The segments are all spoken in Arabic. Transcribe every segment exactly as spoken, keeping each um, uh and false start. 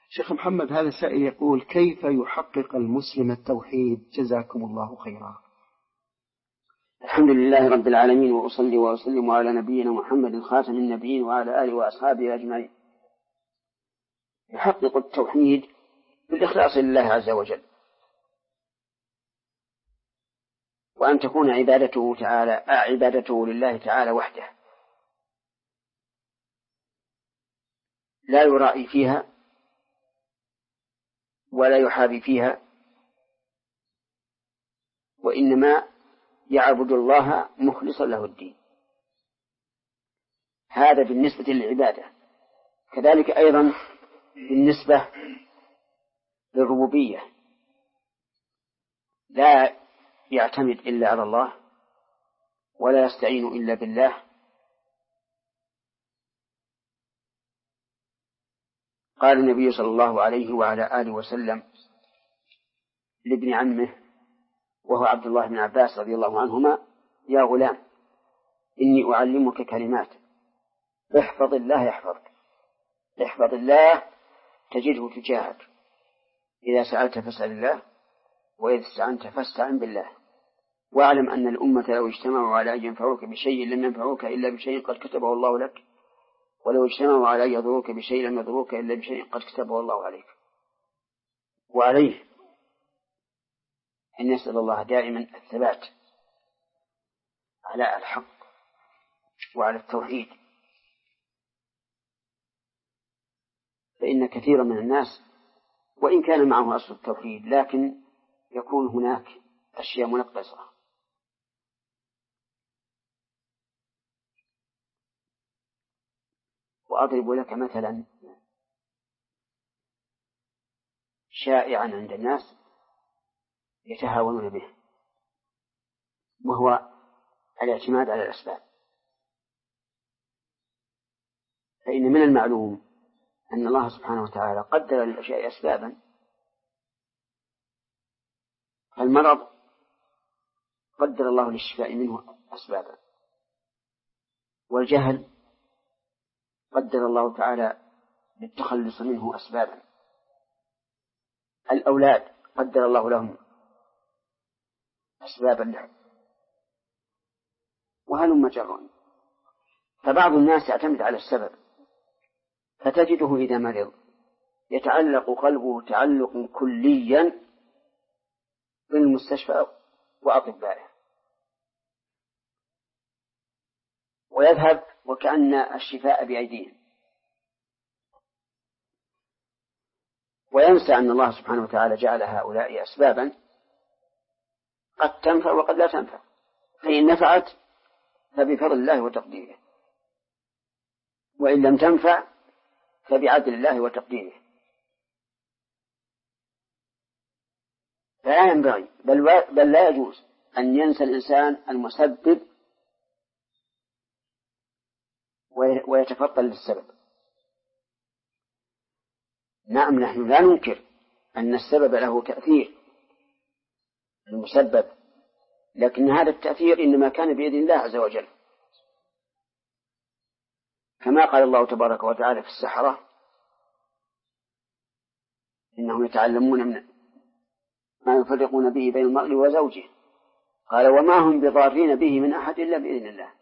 شيخ محمد، هذا سائل يقول: كيف يحقق المسلم التوحيد؟ جزاكم الله خيرا. الحمد لله رب العالمين، وأصلي وأسلم على نبينا محمد خاتم النبيين وعلى آله وأصحابه أجمعين. يحقق التوحيد بالإخلاص لله عز وجل، وأن تكون عبادته تعالى عبادته لله تعالى وحده، لا يرائي فيها ولا يحابي فيها، وإنما يعبد الله مخلصا له الدين. هذا بالنسبة للعبادة. كذلك أيضا بالنسبة للربوبية، لا يعتمد إلا على الله ولا يستعين إلا بالله. قال النبي صلى الله عليه وعلى آله وسلم لابن عمه وهو عبد الله بن عباس رضي الله عنهما: يا غلام، إني أعلمك كلمات، احفظ الله يحفظك، احفظ الله تجده تجاهك، إذا سألت فاسأل الله، وإذا استعنت فاستعن بالله، واعلم أن الأمة لو اجتمعوا على أن ينفعوك بشيء لم ينفعوك إلا بشيء قد كتبه الله لك، ولو اجتمعوا على أن يضروك بشيء لم يضروك إلا بشيء قد كتبه الله عليك. وعليه أن يسأل الله دائما الثبات على الحق وعلى التوحيد، فإن كثيرا من الناس وإن كان معه أصل التوحيد لكن يكون هناك أشياء منقصة. وأضرب لك مثلا شائعا عند الناس يتهاونون به، وهو الاعتماد على الأسباب. فإن من المعلوم أن الله سبحانه وتعالى قدر للأشياء أسبابا. المرض قدر الله للشفاء منه أسبابا، والجهل قدر الله تعالى للتخلص منه أسبابا، الأولاد قدر الله لهم أسبابا لهم، وهلم جرا. فبعض الناس يعتمد على السبب، فتجده إذا مرض يتعلق قلبه تعلق كليا بالمستشفى وأطبائه، ويذهب وكأن الشفاء بأيديهم، وينسى أن الله سبحانه وتعالى جعل هؤلاء أسبابا قد تنفع وقد لا تنفع، فإن نفعت فبفضل الله وتقديره، وإن لم تنفع فبعدل الله وتقديره. فلا ينبغي بل, بل لا يجوز أن ينسى الإنسان المسبب ويتفضل للسبب. نعم، نحن لا ننكر أن السبب له تأثير المسبب، لكن هذا التأثير إنما كان بيد الله عز وجل، كما قال الله تبارك وتعالى في السحرة: إنهم يتعلمون من ما يفرقون به بين المرء وزوجه، قال: وما هم بضارين به من أحد إلا بإذن الله.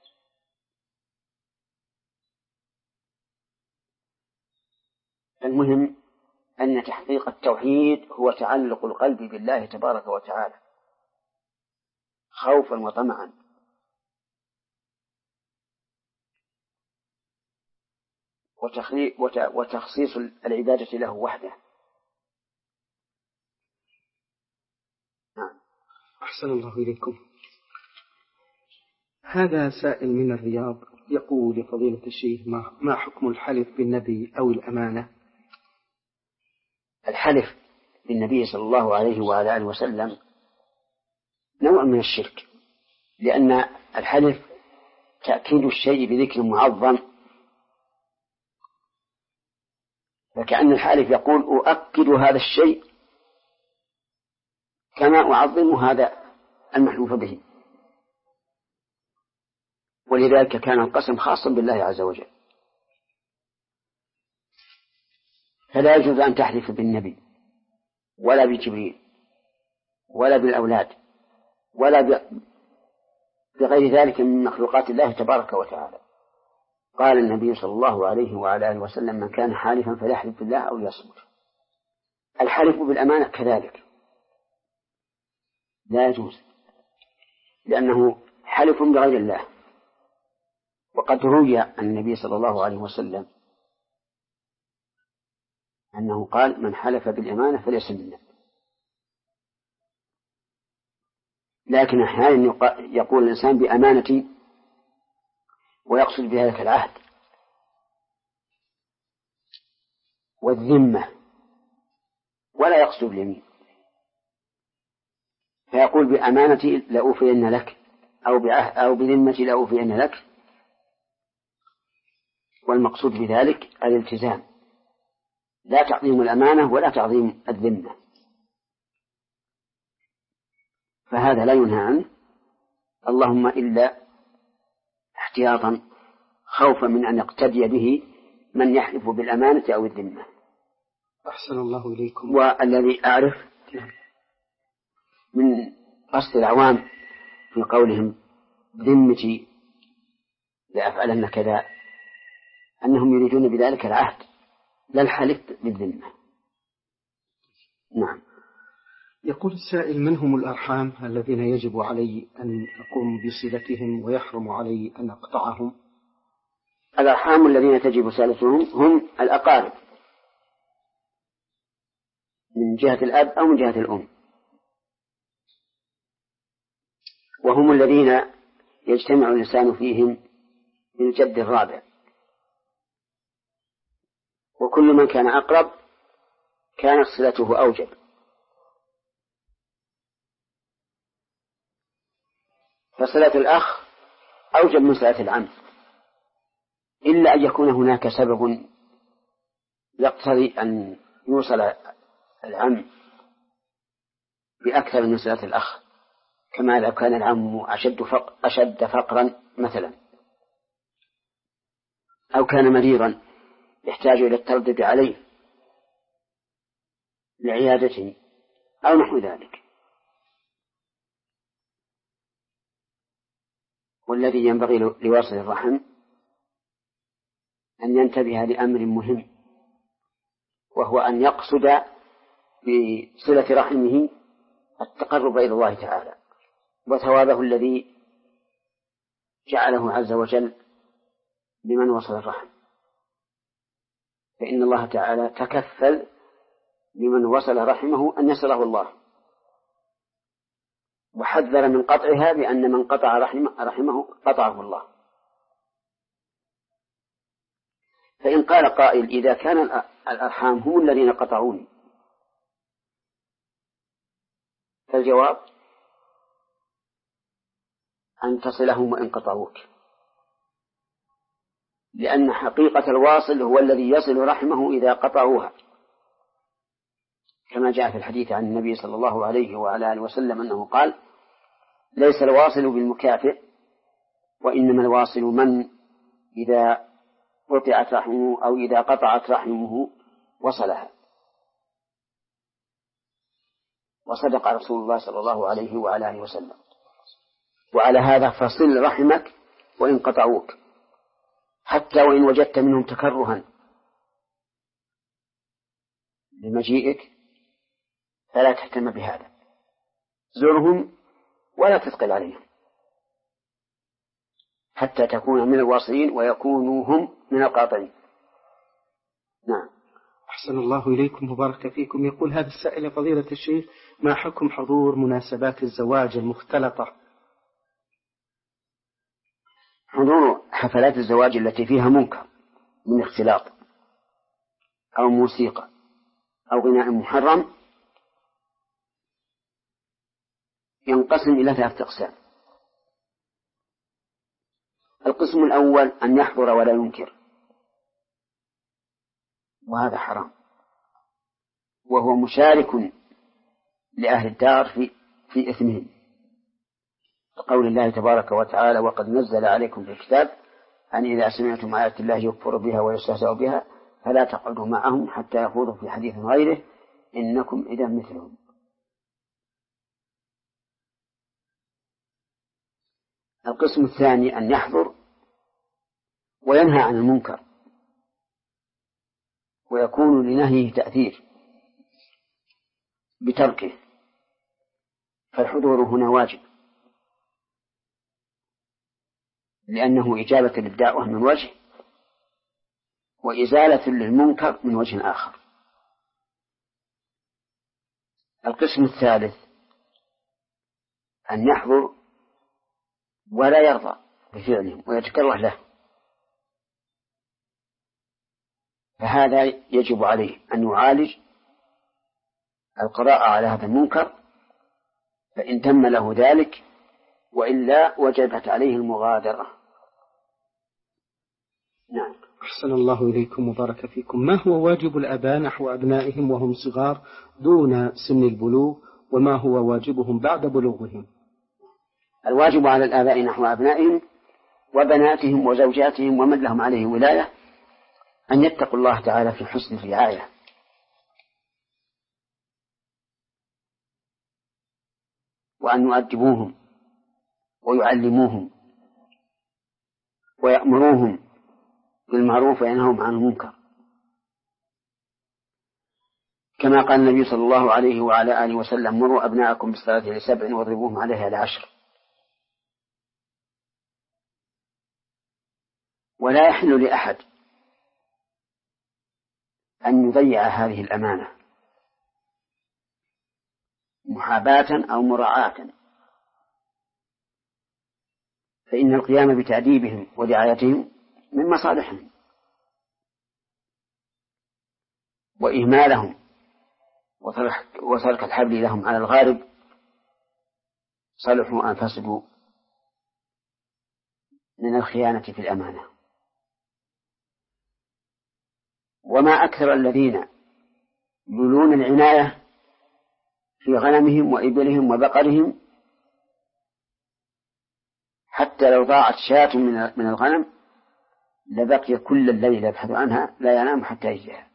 المهم أن تحقيق التوحيد هو تعلق القلب بالله تبارك وتعالى خوفا وطمعا، وتخصيص العبادة له وحده. نعم. أحسن الله إليكم. هذا سائل من الرياض يقول: لفضيلة الشيخ، ما حكم الحلف بالنبي أو الأمانة؟ الحلف بالنبي صلى الله عليه وعلى آله وسلم نوع من الشرك، لأن الحلف تأكيد الشيء بذكر معظم، فكأن الحالف يقول: أؤكد هذا الشيء كما أعظم هذا المحلوف به، ولذلك كان القسم خاصا بالله عز وجل. فلا يجوز أن تحلف بالنبي ولا بجبريل ولا بالأولاد ولا بغير ذلك من مخلوقات الله تبارك وتعالى. قال النبي صلى الله عليه وعلى آله وسلم: من كان حالفا فليحلف بالله أو يصمت. الحلف بالأمانة كذلك لا يجوز، لأنه حلف بغير الله. وقد روي عن النبي صلى الله عليه وسلم أنه قال: من حلف بالأمانة فليس منا. لكن أحيانا يقول الإنسان بأمانة ويقصد بذلك العهد والذمة ولا يقصد باليمين، فيقول بأمانتي لأوفين لك أو بعهد أو بذمتي لأوفين لك، والمقصود بذلك الالتزام، لا تعظيم الأمانة ولا تعظيم الذمة، فهذا لا ينهى عنه، اللهم إلا احتياطا خوفا من أن يقتدي به من يحلف بالأمانة أو الذمة. أحسن الله إليكم. والذي أعرف من قصد العوام في قولهم ذمتي لأفعلن كذا أنهم يريدون بذلك العهد لا الحلف بالذمة. نعم. يقول السائل: من هم الأرحام الذين يجب علي أن أقوم بصلتهم ويحرم علي أن أقطعهم؟ الأرحام الذين تجب صلتهم هم الأقارب من جهة الأب أو من جهة الأم، وهم الذين يجتمع الإنسان فيهم بالجد الرابع، وكل من كان أقرب كانت صلته أوجب. فصلة الأخ أوجب من صلة العم، إلا أن يكون هناك سبب يقتضي أن يوصل العم بأكثر من صلة الأخ، كما لو كان العم أشد فقر أشد فقرا مثلا، أو كان مريضا يحتاج إلى التردد عليه لعيادته أو نحو ذلك. والذي ينبغي لواصل الرحم أن ينتبه لأمر مهم، وهو أن يقصد بصلة رحمه التقرب إلى الله تعالى وثوابه الذي جعله عز وجل لمن وصل الرحم، فإن الله تعالى تكفل لمن وصل رحمه أن يصله الله، وحذر من قطعها بأن من قطع رحمه, رحمه قطعه الله. فإن قال قائل: إذا كان الأرحام هم الذين قطعوني، فالجواب أن تصلهم وإن قطعوك، لأن حقيقة الواصل هو الذي يصل رحمه إذا قطعوها، كما جاء في الحديث عن النبي صلى الله عليه وعلى آله وسلم أنه قال: ليس الواصل بالمكافئ، وإنما الواصل من إذا قطعت رحمه أو إذا قطعت رحمه وصلها. وصدق رسول الله صلى الله عليه وعلى آله وسلم. وعلى هذا فصل رحمك وإن قطعوك، حتى وإن وجدت منهم تكرها لمجيئك فلا تهتم بهذا، زرهم ولا تثقل عليهم حتى تكون من الواصلين ويكونوا هم من القاطعين. نعم. أحسن الله إليكم وبارك فيكم. يقول هذا السائل: يا فضيلة الشيخ، ما حكم حضور مناسبات الزواج المختلطة؟ حضور حفلات الزواج التي فيها منكر من اختلاط أو موسيقى أو غناء محرم ينقسم إلى ثلاثة أقسام. القسم الأول أن يحضر ولا ينكر، وهذا حرام، وهو مشارك لأهل الدار في في إثمهم، قول الله تبارك وتعالى: وقد نزل عليكم في الكتاب أن إذا سمعتم آيات الله يكفر بها ويستهزأ بها فلا تقعدوا معهم حتى يخوضوا في حديث غيره إنكم إذا مثلهم. القسم الثاني أن يحضر وينهى عن المنكر ويكون لنهيه تأثير بتركه، فالحضور هنا واجب لأنه إجابة للدعوة من وجه وإزالة للمنكر من وجه آخر. القسم الثالث أن يحضر ولا يرضى بفعلهم ويتكره له، فهذا يجب عليه أن يعالج القراءة على هذا المنكر فإن تم له ذلك، وإلا وجبت عليه المغادرة. نعم. أحسن الله إليكم وبارك فيكم. ما هو واجب الآباء نحو أبنائهم وهم صغار دون سن البلوغ، وما هو واجبهم بعد بلوغهم؟ الواجب على الآباء نحو أبنائهم وبناتهم وزوجاتهم ومن لهم عليه ولاية أن يتقوا الله تعالى في حسن الرعاية، وأن يؤدبوهم ويعلموهم ويأمروهم بالمعروف وينهوهم عن المنكر، كما قال النبي صلى الله عليه وعلى آله وسلم: مروا أبناءكم بالصلاة لسبع واضربوهم عليها لعشر. ولا يحل لأحد أن يضيع هذه الأمانة محاباة أو مراعاة، فإن القيام بتأديبهم ورعايتهم من مصالحهم، وإهمالهم وترك الحبل لهم على الغارب صلحوا أن فسدوا من الخيانة في الأمانة. وما أكثر الذين يولون العناية في غنمهم وإبلهم وبقرهم، حتى لو ضاعت شاة من الغنم لبقي كل الليل يبحث عنها لا ينام حتى يجيها،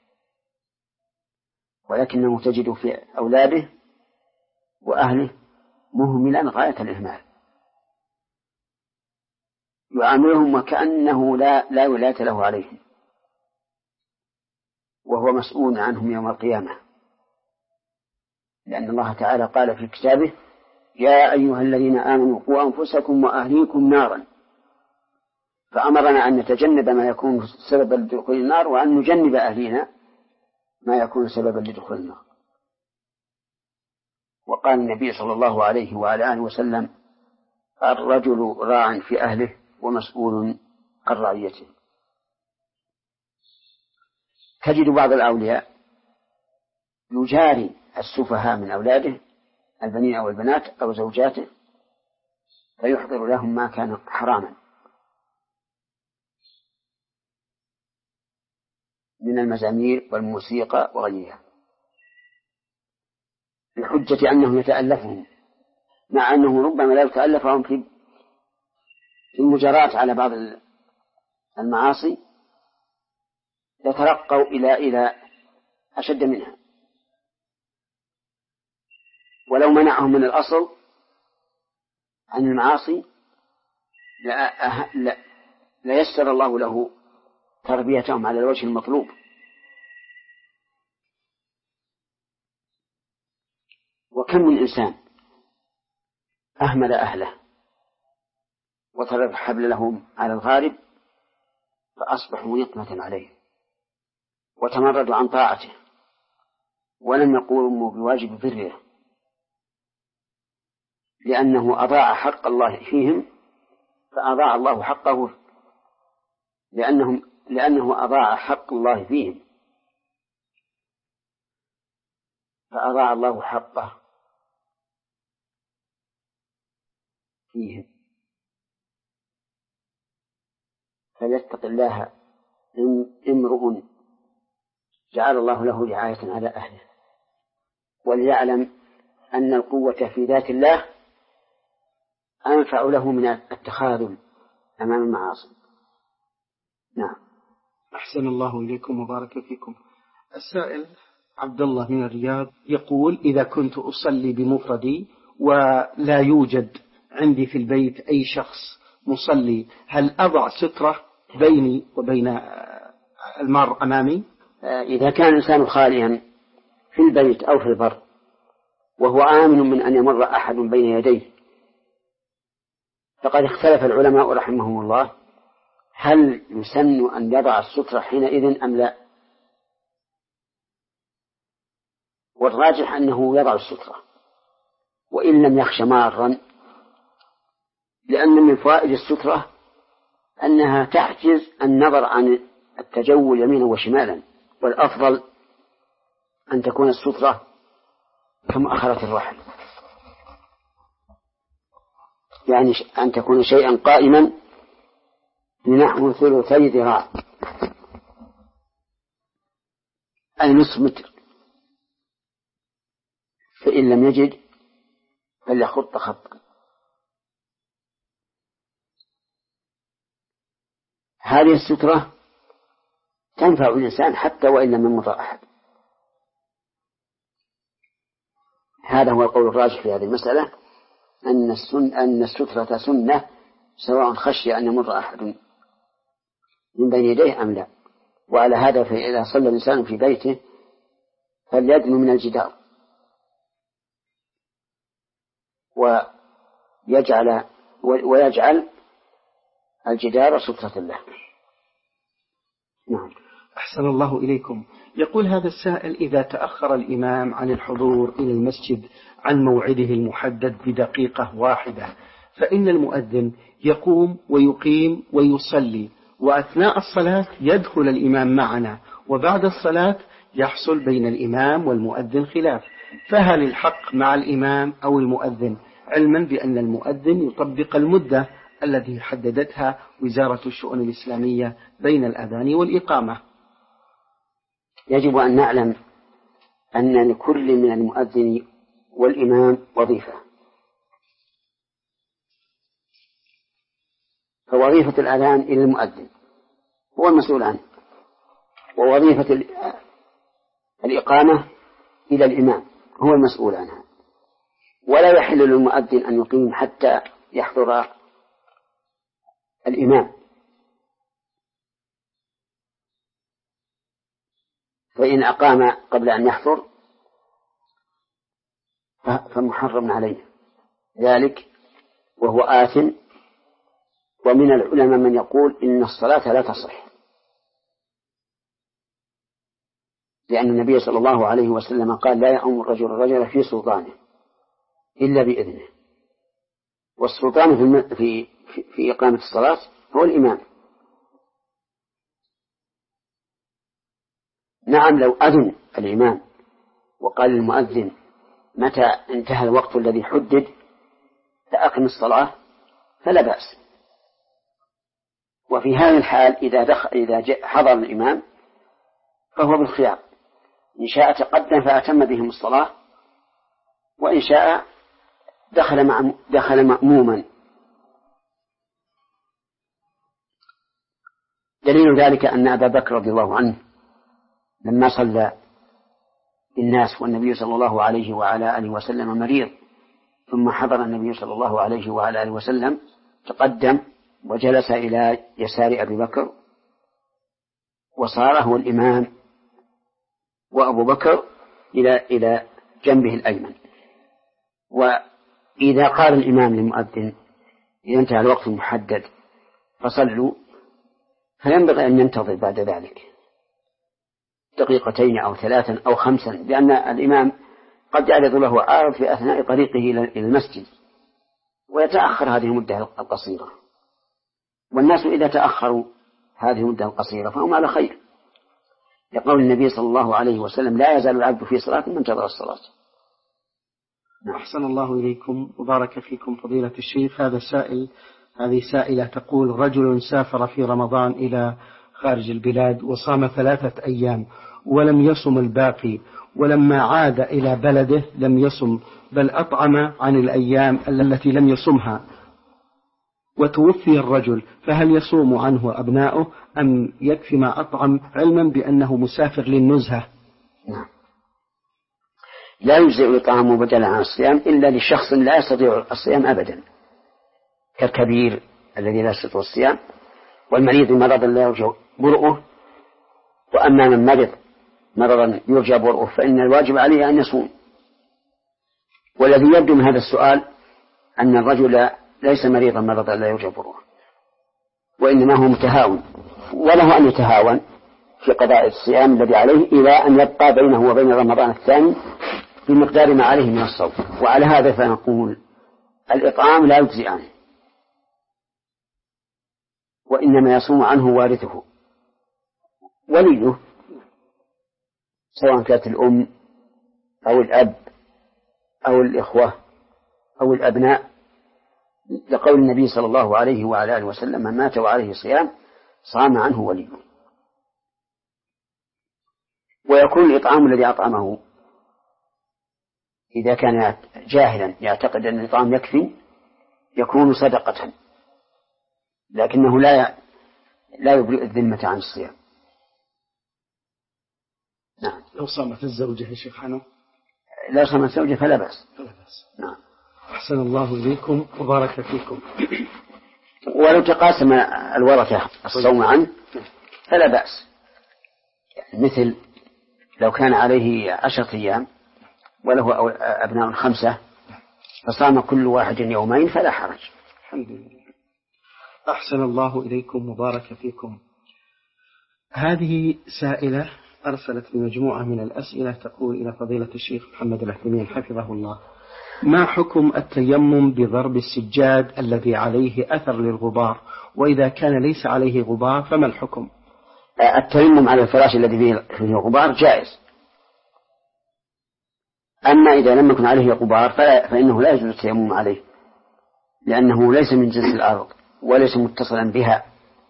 ولكنه تجد في أولاده وأهله مهملا غاية الإهمال، يعاملهم وكأنه لا, لا ولاية له عليهم، وهو مسؤول عنهم يوم القيامة، لأن الله تعالى قال في كتابه: يا أيها الذين آمنوا قوا أنفسكم وأهليكم نارا، فأمرنا أن نتجنب ما يكون سببا لدخول النار، وأن نجنب أهلنا ما يكون سببا لدخول النار. وقال النبي صلى الله عليه وعلى آله وسلم: الرجل راع في أهله ومسؤول عن رعيته. تجد بعض الأولياء يجاري السفهاء من أولاده البنين أو البنات أو زوجاته فيحضر لهم ما كان حراما من المزامير والموسيقى وغيرها، بحجة أنه يتألفهم، مع أنه ربما لا يتألفهم في المجاراة على بعض المعاصي، يترقوا إلى إلى أشد منها. ولو منعهم من الأصل عن المعاصي ليسر الله له تربيتهم على الوجه المطلوب. وكم من إنسان أهمل أهله وترك الحبل لهم على الغارب فأصبحوا نقمة عليه وتمردوا عن طاعته ولم يقوموا بواجب بره، لأنه أضاع حق الله فيهم فأضاع الله حقه، لأنهم لأنه أضاع حق الله فيهم فأضاع الله حقه فيهم. فليتق الله امرؤ جعل الله له رعاية على أهله، وليعلم أن القوة في ذات الله أنفع له من التخاذل أمام المعاصي. نعم. أحسن الله إليكم وبارك فيكم. السائل عبد الله من الرياض يقول: إذا كنت أصلي بمفردي ولا يوجد عندي في البيت أي شخص مصلي، هل أضع سترة بيني وبين المار أمامي؟ إذا كان الإنسان خاليا في البيت أو في البر وهو آمن من أن يمر أحد بين يديه، فقد اختلف العلماء رحمهم الله هل يسن أن يضع السترة حينئذ أم لا؟ والراجح أنه يضع السترة وإن لم يخش مارا، لأن من فوائد السترة أنها تعجز النظر عن التجول يمينا وشمالا، والأفضل أن تكون السترة كمؤخرة الرحل، يعني أن تكون شيئا قائما لنحو ثلثي ذراع أي نصف متر، فإن لم يجد فليخط خطا. هذه السترة تنفع الإنسان حتى وإن لم يمر أحد. هذا هو القول الراجح في هذه المسألة، أن السن أن السترة سنة سواء خشي أن يمر أحد من بين يديه أم لا. وعلى هذا فإذا صلى الإنسان في بيته فليدنو من الجدار ويجعل ويجعل الجدار سترة له. نعم. أحسن الله إليكم. يقول هذا السائل: إذا تأخر الإمام عن الحضور إلى المسجد عن موعده المحدد بدقيقة واحدة، فإن المؤذن يقوم ويقيم ويصلي، وأثناء الصلاة يدخل الإمام معنا، وبعد الصلاة يحصل بين الإمام والمؤذن خلاف، فهل الحق مع الإمام أو المؤذن، علما بأن المؤذن يطبق المدة التي حددتها وزارة الشؤون الإسلامية بين الأذان والإقامة؟ يجب أن نعلم أن لكل من المؤذن والإمام وظيفة، فوظيفة الأذان إلى المؤذن هو المسؤول عنه، ووظيفة الإقامة إلى الإمام هو المسؤول عنها، ولا يحل للمؤذن أن يقيم حتى يحضر الإمام، فإن أقام قبل أن يحضر فمحرم عليه ذلك وهو آثم. ومن العلماء من يقول إن الصلاة لا تصح، لأن النبي صلى الله عليه وسلم قال: لا يؤم الرجل الرجل في سلطانه إلا بإذنه، والسلطان في, في, في إقامة الصلاة هو الإمام. نعم، لو أذن الإمام وقال للمؤذن: متى انتهى الوقت الذي حدد فأقم الصلاة، فلا بأس. وفي هذه الحال إذا دخل إذا حضر الإمام فهو بالخيار، إن شاء تقدم فأتم بهم الصلاة، وإن شاء دخل مع دخل مأموما. دليل ذلك أن أبا بكر رضي الله عنه لما صلى الناس والنبي صلى الله عليه وعلى آله وسلم مريض، ثم حضر النبي صلى الله عليه وعلى آله وسلم، تقدم وجلس إلى يسار أبي بكر، وصار هو الإمام وأبو بكر إلى إلى جنبه الأيمن. وإذا قال الإمام للمؤذن: إذا انتهى الوقت المحدد فصلوا، فينبغي أن ينتظر بعد ذلك دقيقتين أو ثلاثا أو خمسا، لأن الإمام قد يعرض له عارض في أثناء طريقه إلى المسجد ويتأخر هذه المدة القصيرة، والناس إذا تأخروا هذه المدة القصيرة فهم على خير، يقول النبي صلى الله عليه وسلم: لا يزال العبد في صلاة من انتظر الصلاة. أحسن الله إليكم وبارك فيكم فضيلة الشيخ. هذا سائل هذه سائلة تقول: رجل سافر في رمضان إلى خارج البلاد وصام ثلاثة أيام ولم يصم الباقي، ولما عاد إلى بلده لم يصم بل أطعم عن الأيام التي لم يصمها، وتوفي الرجل، فهل يصوم عنه أبناؤه أم يكفي ما أطعم علما بأنه مسافر للنزهة؟ نعم. لا يجزئ الإطعام بدلا عن الصيام إلا لشخص لا يستطيع الصيام أبدا، كالكبير الذي لا يستطيع الصيام، والمريض مرضا لا يرجى برؤه. وأما من مرض مرضا يرجى برؤه فإن الواجب عليه أن يصوم. والذي يبدو من هذا السؤال أن الرجل ليس مريضا مرضا لا يرجى برؤه، وإنما هو متهاون، وله أن يتهاون في قضاء الصيام الذي عليه إلى أن يبقى بينه وبين رمضان الثاني بمقدار ما عليه من الصوم. وعلى هذا فنقول الإطعام لا يجزي عنه، وإنما يصوم عنه وارثه وليه، سواء كانت الأم أو الأب أو الإخوة أو الأبناء، لقول النبي صلى الله عليه وعلى آله وسلم: من مات وعليه صيام صام عنه وليه. ويكون الإطعام الذي أطعمه إذا كان جاهلا يعتقد أن الإطعام يكفي يكون صدقة، لكنه لا لا يبرئ الذمة عن الصيام. نعم. لو صامت الزوجة يا شيخ حنو، لا صامت الزوجة فلا بأس. فلا بأس. نعم. أحسن الله إليكم وبارك فيكم. ولو تقاسم الورثة الصوم عنه فلا بأس، يعني مثل لو كان عليه عشرة أيام وله أبناء خمسة فصام كل واحد يومين فلا حرج. الحمد لله. أحسن الله إليكم وبارك فيكم. هذه سائلة أرسلت بمجموعة من الأسئلة، تقول: إلى فضيلة الشيخ محمد العثيمين حفظه الله، ما حكم التيمم بضرب السجاد الذي عليه أثر للغبار؟ وإذا كان ليس عليه غبار فما الحكم؟ التيمم على الفراش الذي فيه غبار جائز، أما إذا لم يكن عليه غبار فإنه لا يجوز التيمم عليه، لأنه ليس من جنس الأرض وليس متصلا بها،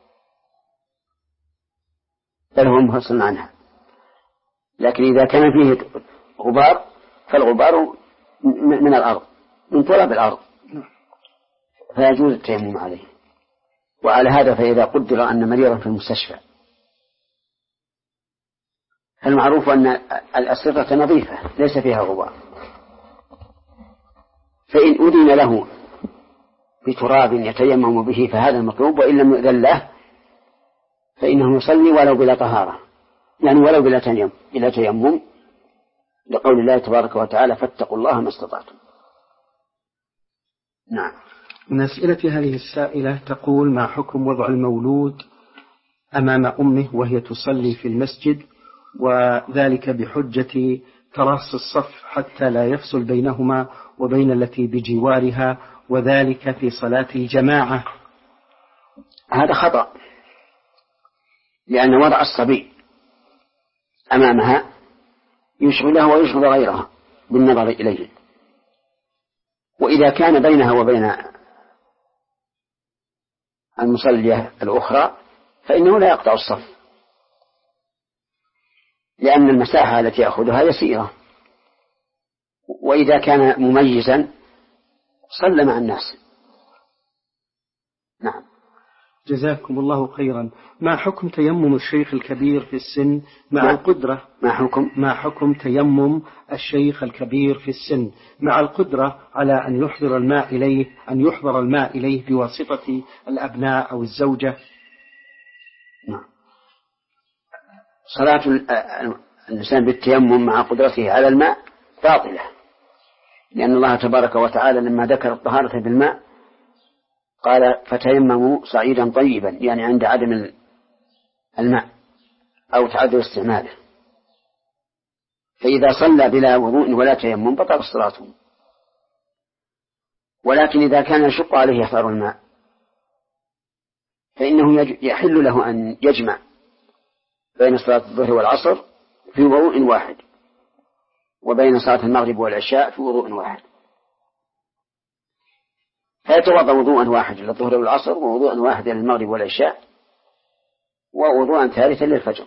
بل هو منفصل عنها. لكن إذا كان فيه غبار فالغبار من الأرض، من تراب الأرض، فيجوز التيمم عليه. وعلى هذا فإذا قدر أن مريضا في المستشفى فالمعروف أن الأسرة نظيفة ليس فيها غبار، فإن أذن له بتراب يتيمم به فهذا المطلوب، وإن لم يؤذن له فإنه يصلي ولو بلا طهارة، يعني ولو بلا تيمم، بلا تيمم، لقول الله تبارك وتعالى: فاتقوا الله ما استطعتم. نعم. من أسئلة هذه السائلة تقول: ما حكم وضع المولود أمام أمه وهي تصلي في المسجد، وذلك بحجة تراص الصف حتى لا يفصل بينهما وبين التي بجوارها، وذلك في صلاة الجماعة؟ هذا خطأ، لأن وضع الصبي أمامها يشغلها ويشغل غيرها بالنظر إليه، وإذا كان بينها وبين المصلية الأخرى فإنه لا يقطع الصف، لأن المساحة التي يأخذها يسيرة، وإذا كان مميزا صلى مع الناس. نعم. جزاكم الله خيرا. ما حكم تيمم الشيخ الكبير في السن مع ما القدرة ما حكم ما حكم تيمم الشيخ الكبير في السن مع القدرة على أن يحضر الماء إليه أن يحضر الماء إليه بواسطة الأبناء أو الزوجة؟ نعم. صلاة الإنسان بالتيمم مع قدرته على الماء باطلة، لأن الله تبارك وتعالى لما ذكر الطهارة بالماء قال: فتيمموا صعيدا طيبا، يعني عند عدم الماء أو تعذر استعماله. فإذا صلى بلا وضوء ولا تيمم بطل صلاته. ولكن إذا كان يشق عليه إحضار الماء فإنه يحل له أن يجمع بين صلاة الظهر والعصر في وضوء واحد، وبين صلاة المغرب والعشاء في وضوء واحد، فيتوضأ وضوءا واحد للظهر والعصر، ووضوءا واحد للمغرب والعشاء، ووضوءا ثالثا للفجر.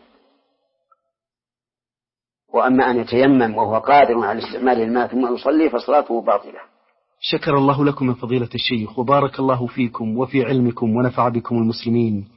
وأما أن يتيمم وهو قادر على استعمال الماء ثم يصلي فصلاته باطلة. شكر الله لكم من فضيلة الشيخ، وبارك الله فيكم وفي علمكم ونفع بكم المسلمين.